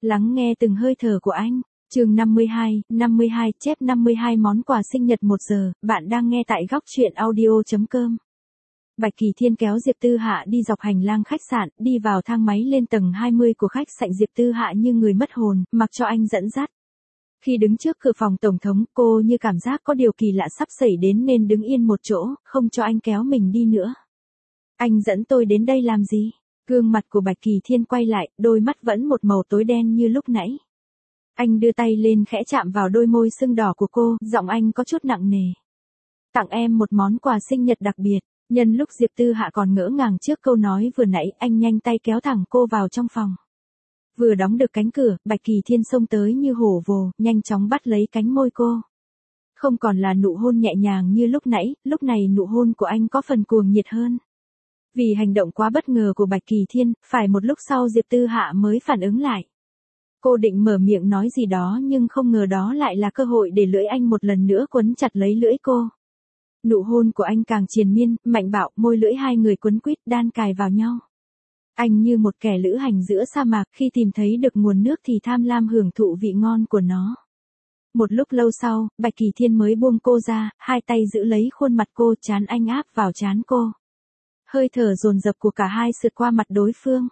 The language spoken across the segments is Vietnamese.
Lắng nghe từng hơi thở của anh. Chương 52, chép 52 món quà sinh nhật 1 giờ, bạn đang nghe tại góc truyện audio.com. Bạch Kỳ Thiên kéo Diệp Tư Hạ đi dọc hành lang khách sạn, đi vào thang máy lên tầng 20 của khách sạn. Diệp Tư Hạ như người mất hồn, mặc cho anh dẫn dắt. Khi đứng trước cửa phòng tổng thống, cô như cảm giác có điều kỳ lạ sắp xảy đến nên đứng yên một chỗ, không cho anh kéo mình đi nữa. Anh dẫn tôi đến đây làm gì? Gương mặt của Bạch Kỳ Thiên quay lại, đôi mắt vẫn một màu tối đen như lúc nãy. Anh đưa tay lên khẽ chạm vào đôi môi sưng đỏ của cô, giọng anh có chút nặng nề. Tặng em một món quà sinh nhật đặc biệt. Nhân lúc Diệp Tư Hạ còn ngỡ ngàng trước câu nói vừa nãy, anh nhanh tay kéo thẳng cô vào trong phòng. Vừa đóng được cánh cửa, Bạch Kỳ Thiên xông tới như hổ vồ, nhanh chóng bắt lấy cánh môi cô. Không còn là nụ hôn nhẹ nhàng như lúc này nụ hôn của anh có phần cuồng nhiệt hơn. Vì hành động quá bất ngờ của Bạch Kỳ Thiên, phải một lúc sau Diệp Tư Hạ mới phản ứng lại. Cô định mở miệng nói gì đó nhưng không ngờ đó lại là cơ hội để lưỡi anh một lần nữa quấn chặt lấy lưỡi cô. Nụ hôn của anh càng triền miên, mạnh bạo, môi lưỡi hai người quấn quýt đan cài vào nhau. Anh như một kẻ lữ hành giữa sa mạc, khi tìm thấy được nguồn nước thì tham lam hưởng thụ vị ngon của nó. Một lúc lâu sau, Bạch Kỳ Thiên mới buông cô ra, hai tay giữ lấy khuôn mặt cô, trán anh áp vào trán cô. Hơi thở dồn dập của cả hai sượt qua mặt đối phương.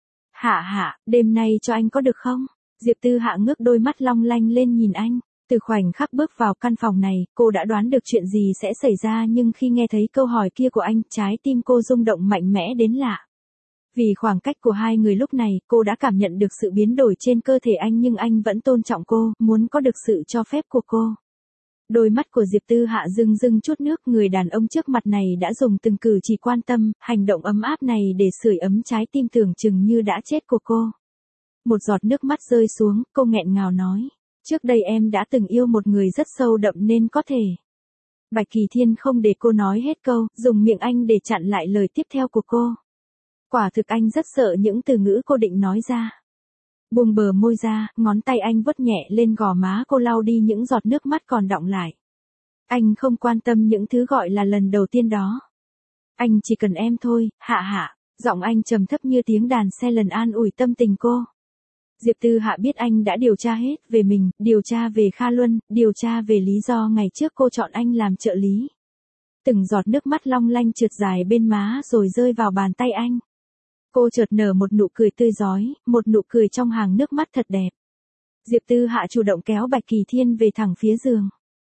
Hạ, đêm nay cho anh có được không? Diệp Tư Hạ ngước đôi mắt long lanh lên nhìn anh. Từ khoảnh khắc bước vào căn phòng này, cô đã đoán được chuyện gì sẽ xảy ra, nhưng khi nghe thấy câu hỏi kia của anh, trái tim cô rung động mạnh mẽ đến lạ. Vì khoảng cách của hai người lúc này, cô đã cảm nhận được sự biến đổi trên cơ thể anh, nhưng anh vẫn tôn trọng cô, muốn có được sự cho phép của cô. Đôi mắt của Diệp Tư Hạ rưng rưng chút nước, người đàn ông trước mặt này đã dùng từng cử chỉ quan tâm, hành động ấm áp này để sưởi ấm trái tim tưởng chừng như đã chết của cô. Một giọt nước mắt rơi xuống, cô nghẹn ngào nói. Trước đây em đã từng yêu một người rất sâu đậm nên có thể. Bạch Kỳ Thiên không để cô nói hết câu, dùng miệng anh để chặn lại lời tiếp theo của cô. Quả thực anh rất sợ những từ ngữ cô định nói ra. Buông bờ môi ra, ngón tay anh vuốt nhẹ lên gò má cô, lau đi những giọt nước mắt còn đọng lại. Anh không quan tâm những thứ gọi là lần đầu tiên đó. Anh chỉ cần em thôi, Hạ. Giọng anh trầm thấp như tiếng đàn xe lần an ủi tâm tình cô. Diệp Tư Hạ biết anh đã điều tra hết về mình, điều tra về Kha Luân, điều tra về lý do ngày trước cô chọn anh làm trợ lý. Từng giọt nước mắt long lanh trượt dài bên má rồi rơi vào bàn tay anh. Cô chợt nở một nụ cười tươi rói, một nụ cười trong hàng nước mắt thật đẹp. Diệp Tư Hạ chủ động kéo Bạch Kỳ Thiên về thẳng phía giường.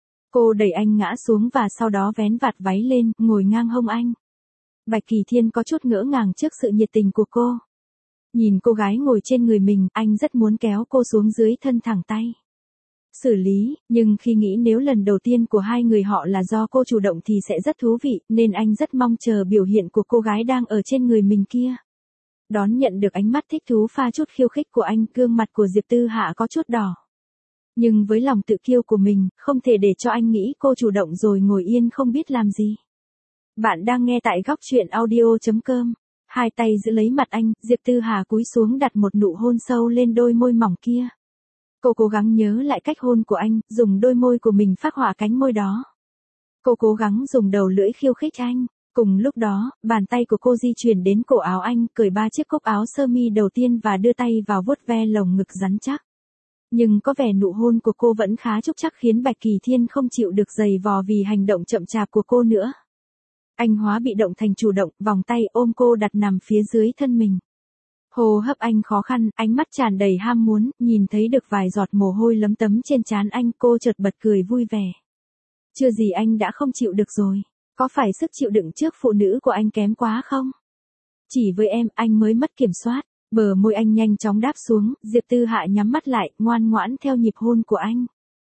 Cô đẩy anh ngã xuống và sau đó vén vạt váy lên, ngồi ngang hông anh. Bạch Kỳ Thiên có chút ngỡ ngàng trước sự nhiệt tình của cô. Nhìn cô gái ngồi trên người mình, anh rất muốn kéo cô xuống dưới thân thẳng tay. Xử lý, nhưng khi nghĩ nếu lần đầu tiên của hai người họ là do cô chủ động thì sẽ rất thú vị, nên anh rất mong chờ biểu hiện của cô gái đang ở trên người mình kia. Đón nhận được ánh mắt thích thú pha chút khiêu khích của anh, gương mặt của Diệp Tư Hạ có chút đỏ. Nhưng với lòng tự kiêu của mình, không thể để cho anh nghĩ cô chủ động rồi ngồi yên không biết làm gì. Bạn đang nghe tại góc truyện audio.com. Hai tay giữ lấy mặt anh, Diệp Tư Hà cúi xuống đặt một nụ hôn sâu lên đôi môi mỏng kia. Cô cố gắng nhớ lại cách hôn của anh, dùng đôi môi của mình phác họa cánh môi đó. Cô cố gắng dùng đầu lưỡi khiêu khích anh. Cùng lúc đó, bàn tay của cô di chuyển đến cổ áo anh, cởi 3 chiếc cúc áo sơ mi đầu tiên và đưa tay vào vuốt ve lồng ngực rắn chắc. Nhưng có vẻ nụ hôn của cô vẫn khá trúc chắc khiến Bạch Kỳ Thiên không chịu được giày vò vì hành động chậm chạp của cô nữa. Anh hóa bị động thành chủ động, vòng tay ôm cô đặt nằm phía dưới thân mình. Hô hấp anh khó khăn, ánh mắt tràn đầy ham muốn, nhìn thấy được vài giọt mồ hôi lấm tấm trên trán anh, cô chợt bật cười vui vẻ. Chưa gì anh đã không chịu được rồi, có phải sức chịu đựng trước phụ nữ của anh kém quá không? Chỉ với em, anh mới mất kiểm soát. Bờ môi anh nhanh chóng đáp xuống, Diệp Tư Hạ nhắm mắt lại, ngoan ngoãn theo nhịp hôn của anh.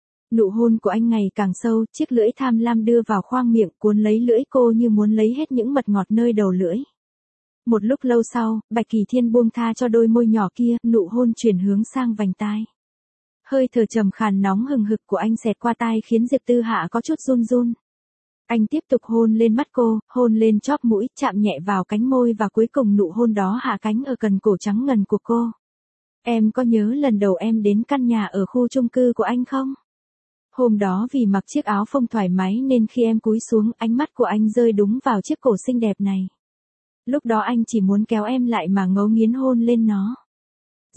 Nụ hôn của anh ngày càng sâu, chiếc lưỡi tham lam đưa vào khoang miệng, cuốn lấy lưỡi cô như muốn lấy hết những mật ngọt nơi đầu lưỡi. Một lúc lâu sau, Bạch Kỳ Thiên buông tha cho đôi môi nhỏ kia, nụ hôn chuyển hướng sang vành tai. Hơi thở trầm khàn nóng hừng hực của anh xẹt qua tai khiến Diệp Tư Hạ có chút run run. Anh tiếp tục hôn lên mắt cô, hôn lên chóp mũi, chạm nhẹ vào cánh môi và cuối cùng nụ hôn đó hạ cánh ở cần cổ trắng ngần của cô. Em có nhớ lần đầu em đến căn nhà ở khu chung cư của anh không? Hôm đó vì mặc chiếc áo phông thoải mái nên khi em cúi xuống, ánh mắt của anh rơi đúng vào chiếc cổ xinh đẹp này. Lúc đó anh chỉ muốn kéo em lại mà ngấu nghiến hôn lên nó.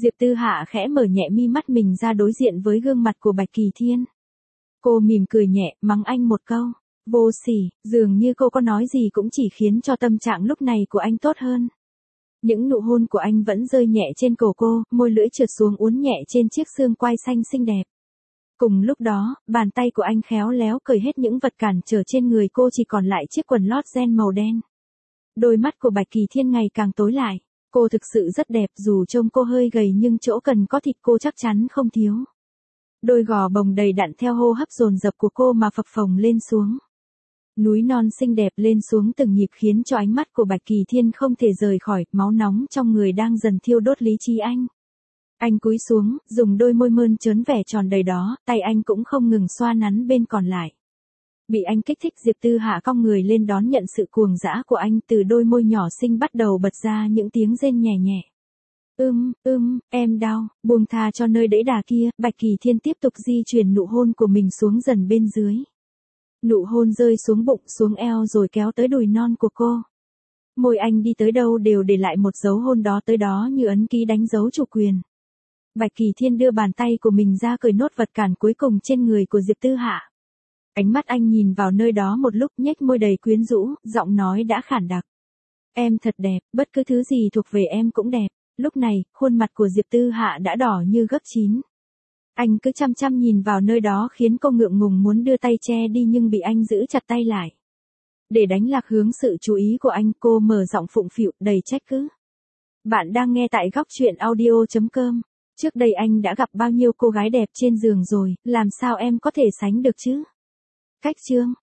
Diệp Tư Hạ khẽ mở nhẹ mi mắt mình ra đối diện với gương mặt của Bạch Kỳ Thiên. Cô mỉm cười nhẹ, mắng anh một câu. Vô sỉ, dường như cô có nói gì cũng chỉ khiến cho tâm trạng lúc này của anh tốt hơn. Những nụ hôn của anh vẫn rơi nhẹ trên cổ cô, môi lưỡi trượt xuống uốn nhẹ trên chiếc xương quai xanh xinh đẹp. Cùng lúc đó, bàn tay của anh khéo léo cởi hết những vật cản trở trên người cô, chỉ còn lại chiếc quần lót ren màu đen. Đôi mắt của Bạch Kỳ Thiên ngày càng tối lại. Cô thực sự rất đẹp, dù trông cô hơi gầy nhưng chỗ cần có thịt cô chắc chắn không thiếu. Đôi gò bồng đầy đặn theo hô hấp dồn dập của cô mà phập phồng lên xuống. Núi non xinh đẹp lên xuống từng nhịp khiến cho ánh mắt của Bạch Kỳ Thiên không thể rời khỏi, máu nóng trong người đang dần thiêu đốt lý trí anh. Anh cúi xuống, dùng đôi môi mơn trớn vẻ tròn đầy đó, tay anh cũng không ngừng xoa nắn bên còn lại. Bị anh kích thích, Diệp Tư Hạ cong người lên đón nhận sự cuồng dã của anh, từ đôi môi nhỏ xinh bắt đầu bật ra những tiếng rên nhẹ nhẹ. Em đau, buông tha cho nơi đẫy đà kia. Bạch Kỳ Thiên tiếp tục di chuyển nụ hôn của mình xuống dần bên dưới. Nụ hôn rơi xuống bụng, xuống eo rồi kéo tới đùi non của cô. Môi anh đi tới đâu đều để lại một dấu hôn đó tới đó như ấn ký đánh dấu chủ quyền. Bạch Kỳ Thiên đưa bàn tay của mình ra cởi nốt vật cản cuối cùng trên người của Diệp Tư Hạ. Ánh mắt anh nhìn vào nơi đó một lúc, nhếch môi đầy quyến rũ, giọng nói đã khản đặc. Em thật đẹp, bất cứ thứ gì thuộc về em cũng đẹp. Lúc này, khuôn mặt của Diệp Tư Hạ đã đỏ như gấp 9. Anh cứ chăm chăm nhìn vào nơi đó khiến cô ngượng ngùng muốn đưa tay che đi nhưng bị anh giữ chặt tay lại. Để đánh lạc hướng sự chú ý của anh, cô mở giọng phụng phịu đầy trách cứ. Bạn đang nghe tại góc truyện audio.com. Trước đây anh đã gặp bao nhiêu cô gái đẹp trên giường rồi, làm sao em có thể sánh được chứ? Cách chương